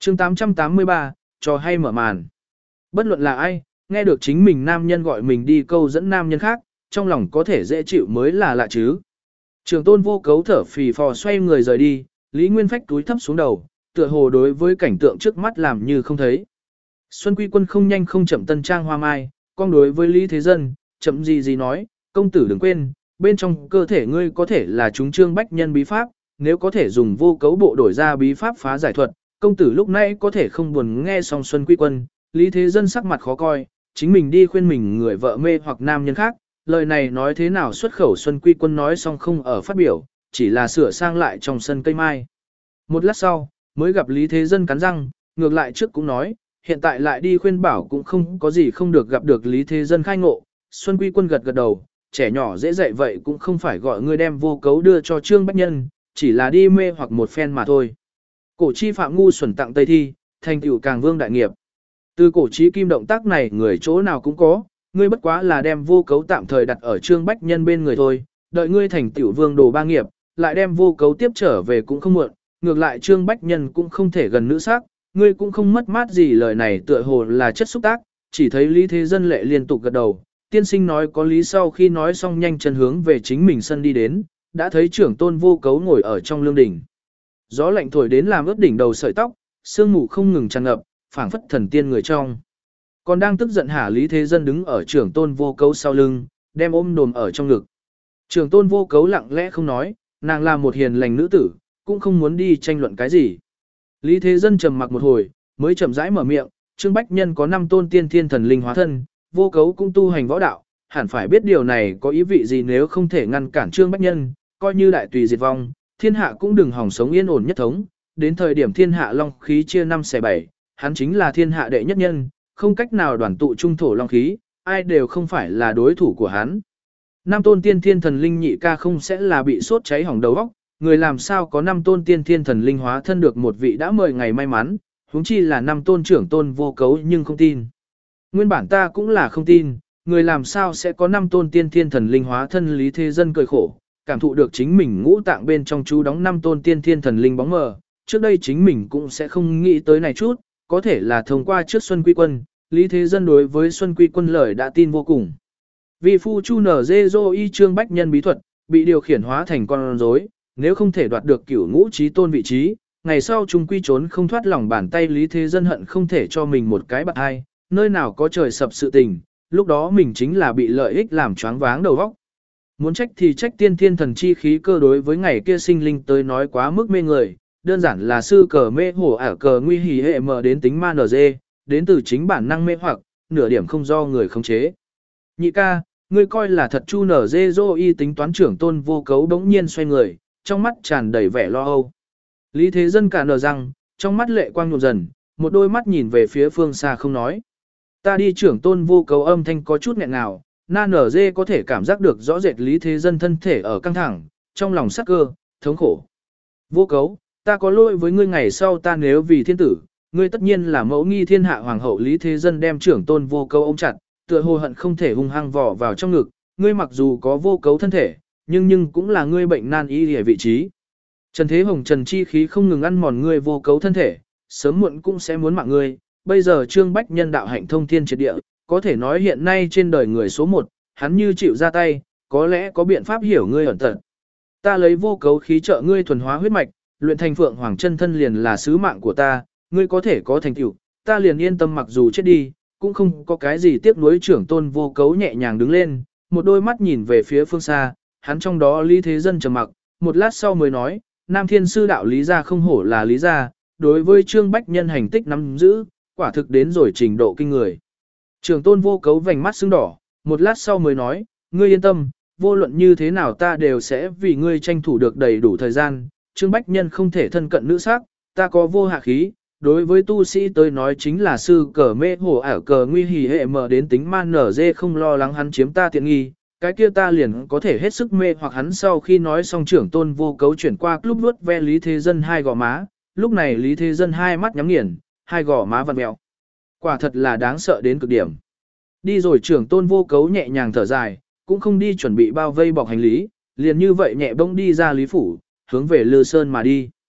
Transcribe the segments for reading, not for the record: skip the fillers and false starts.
chương 883, trò hay mở màn. Bất luận là ai, nghe được chính mình nam nhân gọi mình đi câu dẫn nam nhân khác, trong lòng có thể dễ chịu mới là lạ chứ. Trường tôn vô cấu thở phì phò xoay người rời đi, Lý Nguyên Phách túi thấp xuống đầu, tựa hồ đối với cảnh tượng trước mắt làm như không thấy. Xuân Quy Quân không nhanh không chậm tân trang hoa mai, con đối với Lý Thế Dân, chậm gì nói, công tử đừng quên, bên trong cơ thể ngươi có thể là chúng trương bách nhân bí pháp, nếu có thể dùng vô cấu bộ đổi ra bí pháp phá giải thuật, công tử lúc nãy có thể không buồn nghe xong Xuân Quy Quân, Lý Thế Dân sắc mặt khó coi, chính mình đi khuyên mình người vợ mê hoặc nam nhân khác, lời này nói thế nào xuất khẩu Xuân Quy Quân nói xong không ở phát biểu, chỉ là sửa sang lại trong sân cây mai. Một lát sau, mới gặp Lý Thế Dân cắn răng, ngược lại trước cũng nói, hiện tại lại đi khuyên bảo cũng không có gì không được gặp được Lý Thế Dân khai ngộ. Xuân Quy Quân gật gật đầu, trẻ nhỏ dễ dạy vậy cũng không phải gọi người đem vô cấu đưa cho Trương Bách Nhân, chỉ là đi mê hoặc một phen mà thôi. Cổ chi phạm ngu xuẩn tặng Tây Thi, thành tựu càng vương đại nghiệp. Từ cổ chí kim động tác này người chỗ nào cũng có, ngươi bất quá là đem vô cấu tạm thời đặt ở Trương Bách Nhân bên người thôi, đợi ngươi thành tựu vương đồ ba nghiệp, lại đem vô cấu tiếp trở về cũng không muộn, ngược lại Trương Bách Nhân cũng không thể gần nữ sắc, ngươi cũng không mất mát gì. Lời này tựa hồ là chất xúc tác, chỉ thấy Lý Thế Dân lệ liên tục gật đầu, tiên sinh nói có lý. Sau khi nói xong nhanh chân hướng về chính mình sân đi đến, đã thấy trưởng tôn vô cấu ngồi ở trong lương đỉnh. Gió lạnh thổi đến làm ướt đỉnh đầu sợi tóc, sương mù không ngừng tràn ngập, phảng phất thần tiên người trong. Còn đang tức giận hả Lý Thế Dân đứng ở trưởng tôn vô cấu sau lưng, đem ôm đồm ở trong ngực. Trưởng tôn vô cấu lặng lẽ không nói, nàng là một hiền lành nữ tử, cũng không muốn đi tranh luận cái gì. Lý Thế Dân trầm mặc một hồi, mới chậm rãi mở miệng, Trương Bách Nhân có 5 tôn tiên thiên thần linh hóa thân, vô cấu cũng tu hành võ đạo, hẳn phải biết điều này có ý vị gì. Nếu không thể ngăn cản Trương Bách Nhân, coi như đại tùy diệt vong, thiên hạ cũng đừng hỏng sống yên ổn nhất thống. Đến thời điểm thiên hạ long khí chia 5 xẻ 7, hắn chính là thiên hạ đệ nhất nhân, không cách nào đoàn tụ trung thổ long khí, ai đều không phải là đối thủ của hắn. 5 tôn tiên thiên thần linh nhị ca không sẽ là bị sốt cháy hỏng đầu óc, người làm sao có 5 tôn tiên thiên thần linh hóa thân được một vị đã 10 ngày may mắn, huống chi là 5 tôn trưởng tôn vô cấu nhưng không tin. Nguyên bản ta cũng là không tin, người làm sao sẽ có 5 tôn tiên thiên thần linh hóa thân. Lý Thế Dân cười khổ, cảm thụ được chính mình ngũ tạng bên trong chú đóng 5 tôn tiên thiên thần linh bóng mờ, trước đây chính mình cũng sẽ không nghĩ tới này chút, có thể là thông qua trước Xuân Quy Quân, Lý Thế Dân đối với Xuân Quy Quân lời đã tin vô cùng. Vì phu chu nở dê dô y Trương Bách Nhân bí thuật, bị điều khiển hóa thành con rối, nếu không thể đoạt được cửu ngũ trí tôn vị trí, ngày sau trung quy trốn không thoát lòng bàn tay. Lý Thế Dân hận không thể cho mình một cái bạt hai, nơi nào có trời sập sự tình, lúc đó mình chính là bị lợi ích làm choáng váng đầu óc. Muốn trách thì trách tiên thiên thần chi khí cơ đối với ngày kia sinh linh tới nói quá mức mê người, đơn giản là sư cờ mê hổ ả cờ nguy hỉ hệ mở đến tính ma nở dê, đến từ chính bản năng mê hoặc, nửa điểm không do người khống chế. Nhị ca, ngươi coi là thật chu nở dê dô y tính toán trưởng tôn vô cấu bỗng nhiên xoay người, trong mắt tràn đầy vẻ lo âu. Lý Thế Dân cả nở răng, trong mắt lệ quang nhộn dần, một đôi mắt nhìn về phía phương xa không nói. Ta đi trưởng tôn vô cấu âm thanh có chút nghẹn ngào, na nở dê có thể cảm giác được rõ rệt Lý Thế Dân thân thể ở căng thẳng, trong lòng sắc cơ, thống khổ. Vô cấu, ta có lỗi với ngươi, ngày sau ta nếu vì thiên tử, ngươi tất nhiên là mẫu nghi thiên hạ hoàng hậu. Lý Thế Dân đem trưởng tôn vô cấu ôm chặt, tựa hồ hận không thể hung hăng vò vào trong ngực, ngươi mặc dù có vô cấu thân thể, nhưng cũng là ngươi bệnh nan y ở vị trí. Trần Thế Hồng trần chi khí không ngừng ăn mòn ngươi vô cấu thân thể, sớm muộn cũng sẽ muốn mạng ngươi. Bây giờ Trương Bách Nhân đạo hạnh thông thiên triệt địa, có thể nói hiện nay trên đời người số 1, hắn như chịu ra tay, có lẽ có biện pháp hiểu ngươi ẩn tật. Ta lấy vô cấu khí trợ ngươi thuần hóa huyết mạch, luyện thành Phượng Hoàng chân thân liền là sứ mạng của ta, ngươi có thể có thành tựu, ta liền yên tâm mặc dù chết đi, cũng không có cái gì tiếc nuối. Trưởng tôn vô cấu nhẹ nhàng đứng lên, một đôi mắt nhìn về phía phương xa, hắn trong đó Lý Thế Dân trầm mặc, một lát sau mới nói, Nam Thiên Sư đạo Lý gia không hổ là Lý gia, đối với Trương Bách Nhân hành tích nắm giữ, quả thực đến rồi trình độ kinh người. Trưởng tôn vô cấu vành mắt sưng đỏ, một lát sau mới nói, ngươi yên tâm, vô luận như thế nào ta đều sẽ vì ngươi tranh thủ được đầy đủ thời gian. Trương Bách Nhân không thể thân cận nữ sắc, ta có vô hạ khí, đối với tu sĩ tới nói chính là sư cờ mê hổ ảo cờ nguy hỉ hệ mở đến tính man nở dê, không lo lắng hắn chiếm ta tiện nghi, cái kia ta liền có thể hết sức mê hoặc hắn. Sau khi nói xong trưởng tôn vô cấu chuyển qua lúc vuốt ve Lý Thế Dân hai gò má, lúc này Lý Thế Dân hai mắt nhắm nghiền, hai gò má vặn mèo. Quả thật là đáng sợ đến cực điểm. Đi rồi trưởng tôn vô cấu nhẹ nhàng thở dài, cũng không đi chuẩn bị bao vây bọc hành lý, liền như vậy nhẹ bỗng đi ra Lý Phủ, hướng về Lư Sơn mà đi.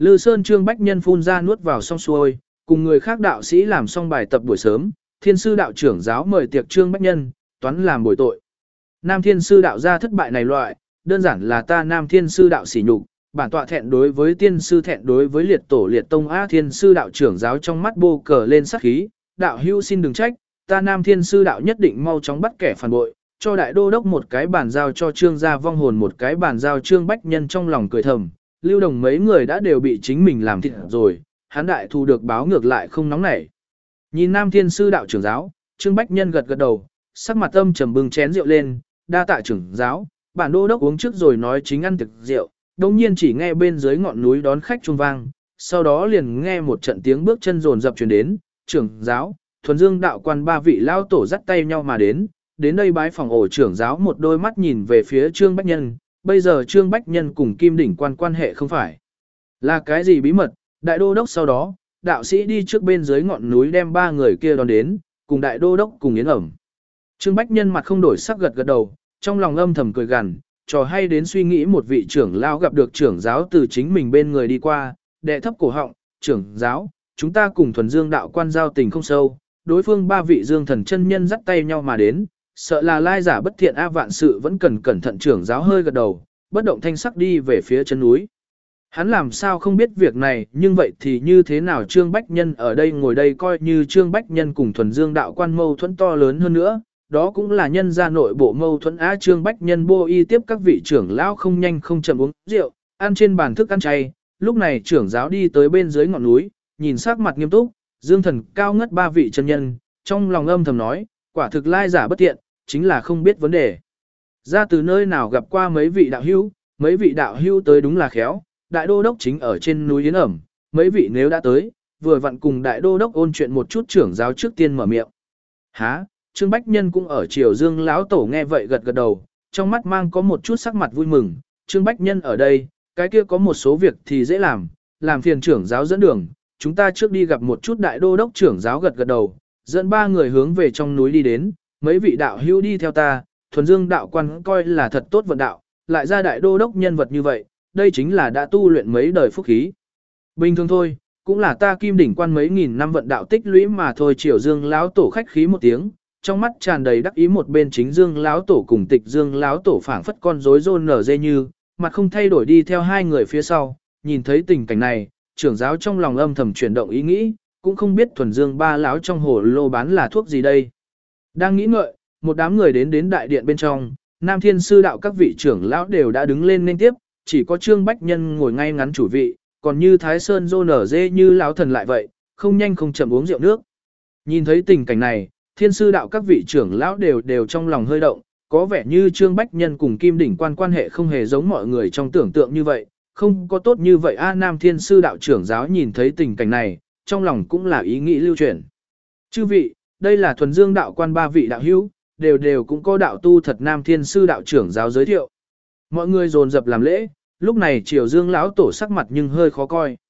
Lư Sơn Trương Bách Nhân phun ra nuốt vào xong xuôi, cùng người khác đạo sĩ làm xong bài tập buổi sớm, thiên sư đạo trưởng giáo mời tiệc Trương Bách Nhân, toán làm bồi tội. Nam thiên sư đạo ra thất bại này loại, đơn giản là ta nam thiên sư đạo sỉ nhục, bản tọa thẹn đối với tiên sư thẹn đối với liệt tổ liệt tông á thiên sư đạo trưởng giáo trong mắt bô cờ lên sắc khí, đạo hữu xin đừng trách, ta nam thiên sư đạo nhất định mau chóng bắt kẻ phản bội, cho đại đô đốc một cái bàn giao cho Trương gia vong hồn một cái bàn giao Trương Bách Nhân trong lòng cười thầm, Lưu Đồng mấy người đã đều bị chính mình làm thịt rồi, hắn đại thù được báo ngược lại không nóng nảy. Nhìn nam thiên sư đạo trưởng giáo, Trương Bách Nhân gật gật đầu, sắc mặt âm trầm bưng chén rượu lên, đa tạ trưởng giáo, bản đô đốc uống trước rồi nói chính ăn thực rượu, đồng nhiên chỉ nghe bên dưới ngọn núi đón khách chuông vang, sau đó liền nghe một trận tiếng bước chân rồn rập truyền đến, trưởng giáo, thuần dương đạo quan ba vị lao tổ dắt tay nhau mà đến đây bái phòng ổ trưởng giáo một đôi mắt nhìn về phía Trương Bách Nhân, bây giờ Trương Bách Nhân cùng Kim Đỉnh quan quan hệ không phải là cái gì bí mật, đại đô đốc sau đó, đạo sĩ đi trước bên dưới ngọn núi đem ba người kia đón đến, cùng đại đô đốc cùng yến ẩm. Trương Bách Nhân mặt không đổi sắc gật gật đầu, trong lòng âm thầm cười gằn, trò hay đến suy nghĩ một vị trưởng lao gặp được trưởng giáo từ chính mình bên người đi qua, đệ thấp cổ họng, trưởng giáo, chúng ta cùng thuần dương đạo quan giao tình không sâu, đối phương ba vị dương thần chân nhân dắt tay nhau mà đến, sợ là lai giả bất thiện vạn sự vẫn cần cẩn thận trưởng giáo hơi gật đầu, bất động thanh sắc đi về phía chân núi. Hắn làm sao không biết việc này, nhưng vậy thì như thế nào Trương Bách Nhân ở đây ngồi đây coi như Trương Bách Nhân cùng thuần dương đạo quan mâu thuẫn to lớn hơn nữa, đó cũng là nhân ra nội bộ mâu thuẫn á. Trương Bách Nhân bô y tiếp các vị trưởng lão không nhanh không chậm uống rượu, ăn trên bàn thức ăn chay, lúc này trưởng giáo đi tới bên dưới ngọn núi, nhìn sắc mặt nghiêm túc, dương thần cao ngất ba vị chân nhân, trong lòng âm thầm nói, quả thực lai giả bất tiện, chính là không biết vấn đề. Ra từ nơi nào gặp qua mấy vị đạo hữu tới đúng là khéo, đại đô đốc chính ở trên núi yến ẩm, mấy vị nếu đã tới, vừa vặn cùng đại đô đốc ôn chuyện một chút trưởng giáo trước tiên mở miệng. Hả, Trương Bách Nhân cũng ở Triều Dương lão tổ nghe vậy gật gật đầu, trong mắt mang có một chút sắc mặt vui mừng, Trương Bách Nhân ở đây, cái kia có một số việc thì dễ làm phiền trưởng giáo dẫn đường, chúng ta trước đi gặp một chút đại đô đốc. Trưởng giáo gật gật đầu, dẫn ba người hướng về trong núi đi đến, mấy vị đạo hữu đi theo ta, thuần dương đạo quan coi là thật tốt vận đạo, lại ra đại đô đốc nhân vật như vậy, đây chính là đã tu luyện mấy đời phúc khí. Bình thường thôi, cũng là ta Kim Đỉnh quan mấy nghìn năm vận đạo tích lũy mà thôi. Triều Dương lão tổ khách khí một tiếng, trong mắt tràn đầy đắc ý, một bên Chính Dương lão tổ cùng Tịch Dương lão tổ phảng phất con rối rôn nở dê như, mặt không thay đổi đi theo hai người phía sau. Nhìn thấy tình cảnh này, trưởng giáo trong lòng âm thầm chuyển động ý nghĩ, cũng không biết thuần dương ba lão trong hồ lô bán là thuốc gì đây. Đang nghĩ ngợi, một đám người đến đại điện bên trong, Nam Thiên sư đạo các vị trưởng lão đều đã đứng lên nên tiếp, chỉ có Trương Bách Nhân ngồi ngay ngắn chủ vị, còn như Thái Sơn rô nở dê như lão thần lại vậy, không nhanh không chậm uống rượu nước. Nhìn thấy tình cảnh này, Thiên sư đạo các vị trưởng lão đều trong lòng hơi động, có vẻ như Trương Bách Nhân cùng Kim Đỉnh quan quan hệ không hề giống mọi người trong tưởng tượng như vậy, không có tốt như vậy a. Nam Thiên sư đạo trưởng giáo nhìn thấy tình cảnh này, trong lòng cũng là ý nghĩ lưu truyền. Chư vị, đây là thuần dương đạo quan ba vị đạo hữu, đều cũng có đạo tu thật. Nam Thiên sư đạo trưởng giáo giới thiệu. Mọi người dồn dập làm lễ, lúc này Triều Dương lão tổ sắc mặt nhưng hơi khó coi.